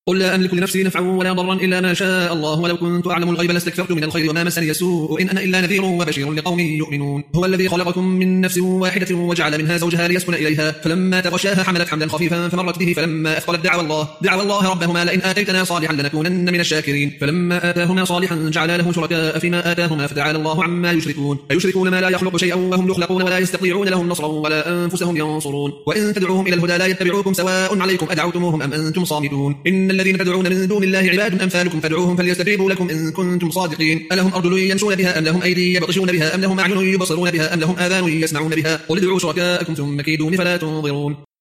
قل لا أملك لنفسي نفعا ولا ضرا إلا ما شاء الله ولو كنت أعلم الغيب لاستكثرت من الخير وما مسني السوء إن أنا إلا نذير وبشير لقوم يؤمنون هو الذي خلقكم من نفس واحدة وجعل منها زوجها ليسكن إليها فلما تغشاها حملت حملا خفيفا فمرت به فلما أثقلت دعوا الله ربهما لئن آتيتنا صالحا لنكونن من الشاكرين فلما آتاهما صالحا جعل له شركاء فيما آتاهما فتعالى الله عما يشركون أيشركون ما لا يخلق شيئا وهم يخلقون ولا يستطيعون لهم نصرا ولا أنفسهم ينصرون وإن تدعوهم إلى الهدى لا يتبعوكم سواء عليكم أدعوتموهم أم أنتم صامتون إن الذين تدعون من دون الله عباد أمثالكم فادعوهم فليستجيبوا لكم إن كنتم صادقين ألهم أرجل يمشون بها أم لهم أيدي يبطشون بها أم لهم أعين يبصرون بها أم لهم آذان يسمعون بها قل ادعوا شركاءكم ثم كيدون فلا تنظرون